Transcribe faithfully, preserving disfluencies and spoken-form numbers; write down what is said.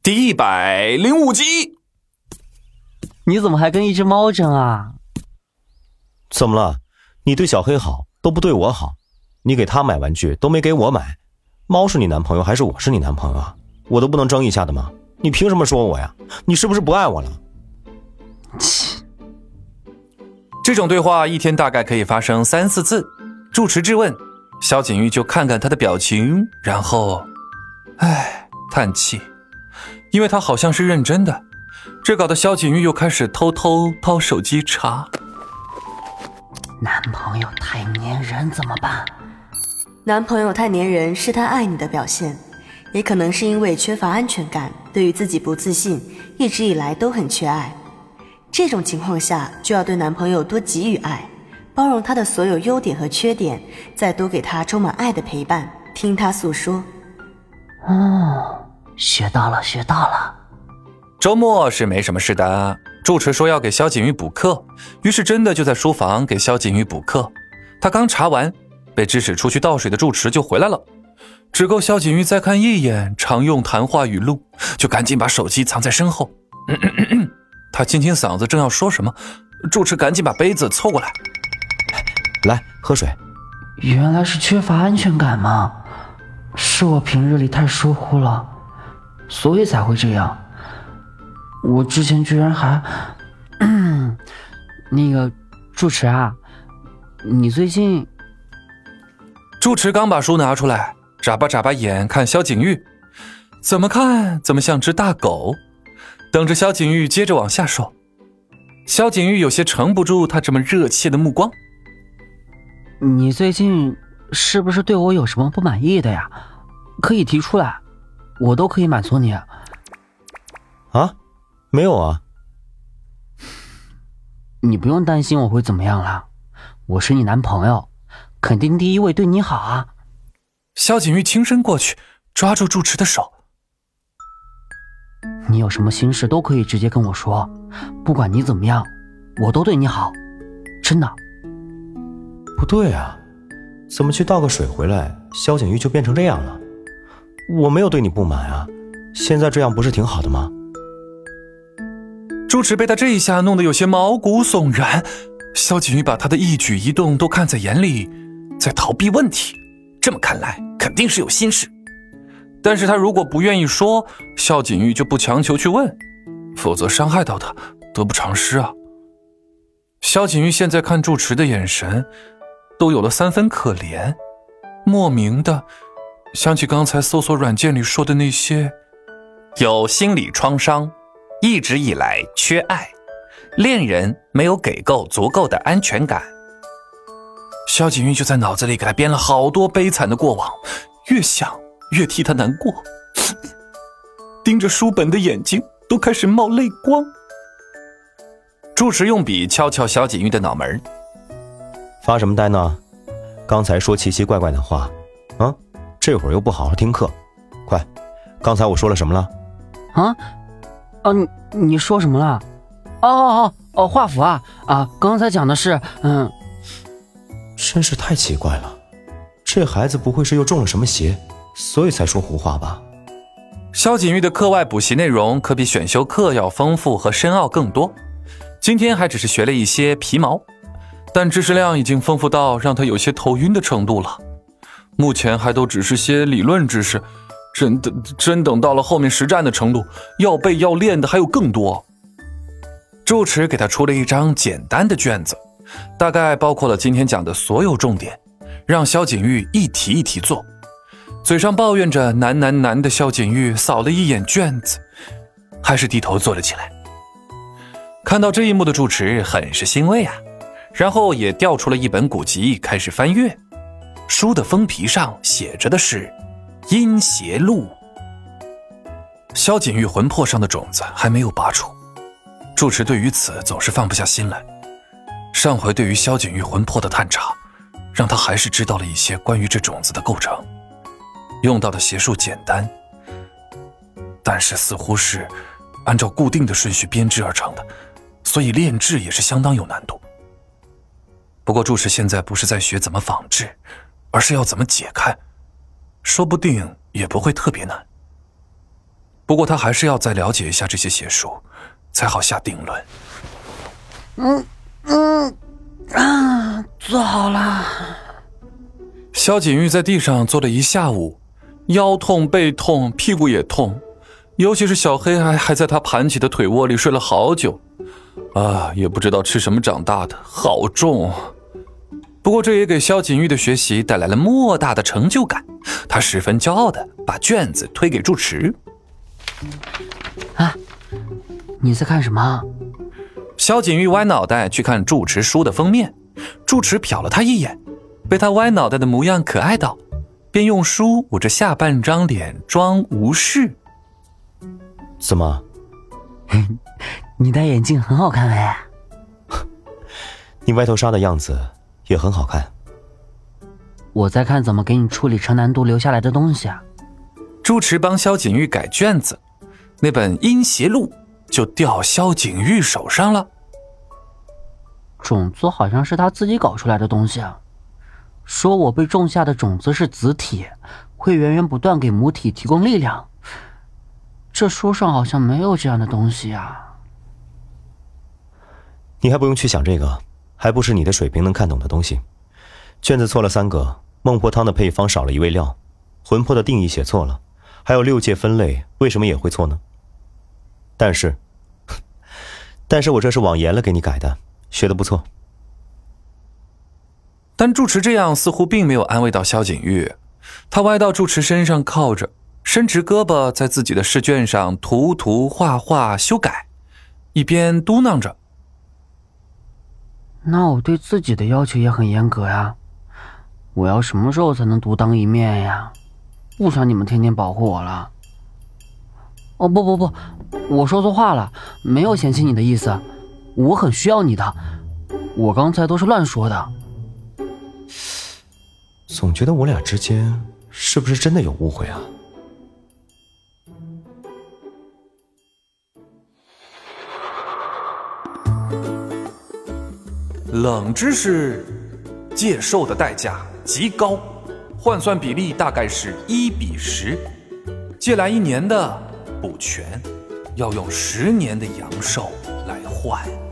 第一百零五集。 你怎么还跟一只猫争啊？ 怎么了？你对小黑好，都不对我好。你给他买玩具，都没给我买。猫是你男朋友还是我是你男朋友啊？我都不能争一下的吗？你凭什么说我呀？你是不是不爱我了？ 切！ 这种对话一天大概可以发生三四次。住持质问，萧景玉就看看他的表情，然后唉叹气，因为他好像是认真的。这搞得萧景玉又开始偷偷掏手机查。 男朋友太粘人怎么办？ 男朋友太粘人是他爱你的表现，也可能是因为缺乏安全感，对于自己不自信，一直以来都很缺爱。这种情况下就要对男朋友多给予爱，包容他的所有优点和缺点，再多给他充满爱的陪伴，听他诉说。 哦，学到了学到了。 周末是没什么事的，住持说要给萧景玉补课，于是真的就在书房给萧景玉补课。他刚查完，被指使出去倒水的住持就回来了，只够萧景玉再看一眼常用谈话语录，就赶紧把手机藏在身后。咳咳咳咳他清清嗓子正要说什么，住持赶紧把杯子凑过来， 来喝水。 原来是缺乏安全感吗？是我平日里太疏忽了，所以才会这样。我之前居然还嗯，那个住持啊，你最近…… 住持刚把书拿出来，眨巴眨巴眼看萧景玉，怎么看怎么像只大狗，等着萧景玉接着往下说。萧景玉有些撑不住他这么热切的目光。 你最近是不是对我有什么不满意的呀？可以提出来，我都可以满足你。 啊？没有啊。 你不用担心我会怎么样了，我是你男朋友，肯定第一位对你好啊。 萧景玉轻身过去，抓住住持的手。 你有什么心事都可以直接跟我说，不管你怎么样，我都对你好，真的。 不对啊，怎么去倒个水回来，萧景玉就变成这样了？我没有对你不满啊，现在这样不是挺好的吗？ 住持被他这一下弄得有些毛骨悚然，萧景玉把他的一举一动都看在眼里，在逃避问题，这么看来肯定是有心事。但是他如果不愿意说，萧景玉就不强求去问，否则伤害到他得不偿失啊。萧景玉现在看住持的眼神都有了三分可怜，莫名的想起刚才搜索软件里说的那些有心理创伤，一直以来缺爱，恋人没有给够足够的安全感。萧景玉就在脑子里给他编了好多悲惨的过往，越想越替他难过，盯着书本的眼睛都开始冒泪光。住持用笔敲敲萧景玉的脑门。 发什么呆呢？刚才说奇奇怪怪的话啊，这会儿又不好好听课，快，刚才我说了什么了？ 啊啊，你你说什么了？哦哦哦哦，画符啊啊！刚才讲的是嗯， 真是太奇怪了，这孩子不会是又中了什么邪，所以才说胡话吧？ 萧景玉的课外补习内容可比选修课要丰富和深奥更多，今天还只是学了一些皮毛，但知识量已经丰富到让他有些头晕的程度了。目前还都只是些理论知识，真的真等到了后面实战的程度，要背要练的还有更多。住持给他出了一张简单的卷子，大概包括了今天讲的所有重点，让萧景玉一题一题做。嘴上抱怨着难难难的萧景玉扫了一眼卷子，还是低头做了起来。看到这一幕的住持很是欣慰啊，然后也调出了一本古籍开始翻阅。书的封皮上写着的是阴邪路。萧景玉魂魄上的种子还没有拔出，住持对于此总是放不下心来。上回对于萧景玉魂魄的探查，让他还是知道了一些关于这种子的构成，用到的邪术简单，但是似乎是按照固定的顺序编织而成的，所以炼制也是相当有难度。不过住持现在不是在学怎么仿制，而是要怎么解开，说不定也不会特别难。 不过他还是要再了解一下这些邪术，才好下定论。 嗯嗯啊，做好了。 萧景玉在地上坐了一下午，腰痛背痛屁股也痛，尤其是小黑还还在他盘起的腿窝里睡了好久啊，也不知道吃什么长大的，好重。不过这也给萧景玉的学习带来了莫大的成就感，他十分骄傲地把卷子推给住持。 啊，你在看什么？ 萧景玉歪脑袋去看住持书的封面，住持瞟了他一眼，被他歪脑袋的模样可爱到，便用书捂着下半张脸装无视。 怎么？ 你戴眼镜很好看哎。 你歪头杀的样子也很好看。 我在看怎么给你处理成南都留下来的东西啊。 住持帮萧景玉改卷子，那本阴邪录就掉萧景玉手上了。 种子好像是他自己搞出来的东西啊，说我被种下的种子是子体，会源源不断给母体提供力量。这书上好像没有这样的东西啊。 你还不用去想这个，还不是你的水平能看懂的东西。卷子错了三个，孟婆汤的配方少了一味料，魂魄的定义写错了，还有六界分类为什么也会错呢？但是但是我这是往严了给你改的，学得不错。 但住持这样似乎并没有安慰到萧景玉，他歪到住持身上靠着，伸直胳膊在自己的试卷上涂涂画画修改，一边嘟囔着： 那我对自己的要求也很严格呀，我要什么时候才能独当一面呀？不想你们天天保护我了。哦不不不，我说错话了，没有嫌弃你的意思，我很需要你的，我刚才都是乱说的。 总觉得我俩之间是不是真的有误会啊？ 冷知识，戒寿的代价极高，换算比例大概是一比十，戒来一年的补全，要用十年的阳寿来换。